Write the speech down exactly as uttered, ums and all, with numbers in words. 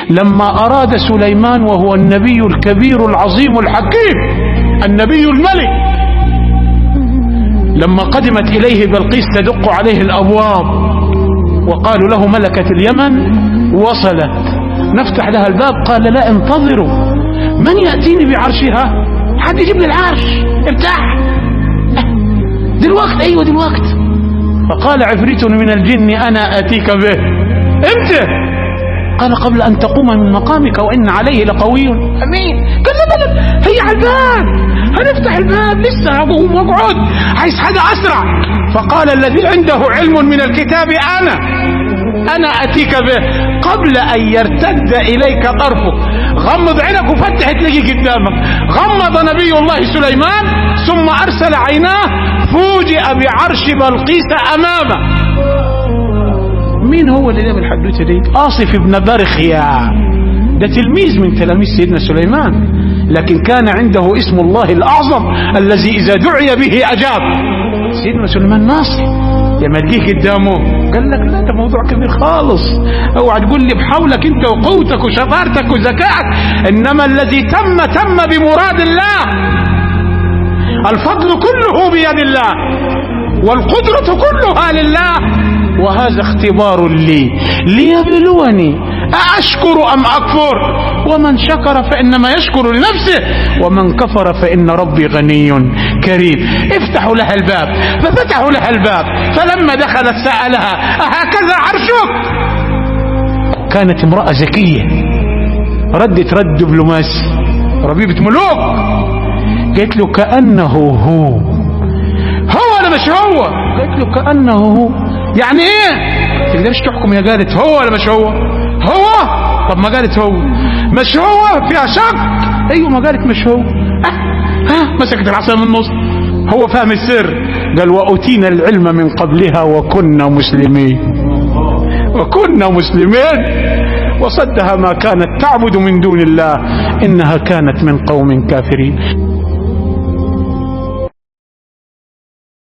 لما أراد سليمان وهو النبي الكبير العظيم الحكيم النبي الملك، لما قدمت إليه بلقيس تدق عليه الأبواب وقالوا له ملكة اليمن وصلت نفتح لها الباب، قال لا انتظروا، من يأتيني بعرشها؟ حد يجيب لي العرش، افتح دلوقتي. ايوه دلوقتي. فقال عفريت من الجن انا اتيك به. امتى؟ قال قبل ان تقوم من مقامك وان عليه لقوي امين. قال لا لا هي على الباب، هنفتح الباب لسه هقوم واقعد، عايز حاجه اسرع. فقال الذي عنده علم من الكتاب انا انا اتيك به قبل ان يرتد اليك طرفك. غمض عينك وفتح تلاقيه قدامك. غمض نبي الله سليمان ثم ارسل عيناه فوجئ بعرش بلقيس امامه. مين هو اللي جاب الحدوته دي؟ آصف بن برخيا، ده تلميذ من تلاميذ سيدنا سليمان، لكن كان عنده اسم الله الاعظم الذي اذا دعي به اجاب. سيدنا سليمان ناصح لما تجيه قدامه قال لك لا ده موضوع كبير خالص، اوعى تقول لي بحولك انت وقوتك وشطارتك وذكائك، انما الذي تم تم بمراد الله. الفضل كله بيد الله والقدرة كلها لله، وهذا اختبار لي ليبلوني أأشكر أم أكفر، ومن شكر فإنما يشكر لنفسه ومن كفر فإن ربي غني كريم. افتحوا لها الباب، ففتحوا لها الباب، فلما دخلت سألها أهكذا عرشك؟ كانت امرأة ذكية، ردت رد دبلوماسي ربيبة ملوك، قالت له كأنه هو. هو ولا مش هو؟ قالت له كأنه هو. يعني ايه؟ تقدرش تحكم، يا قالت هو ولا مش هو؟ هو. طب ما قالت هو مش هو فيها شك. ايوه ما قالت مش هو. ها مسكت العصا من النص. هو فهم السر، قال وأوتينا العلم من قبلها وكنا مسلمين وكنا مسلمين وصدها ما كانت تعبد من دون الله إنها كانت من قوم كافرين.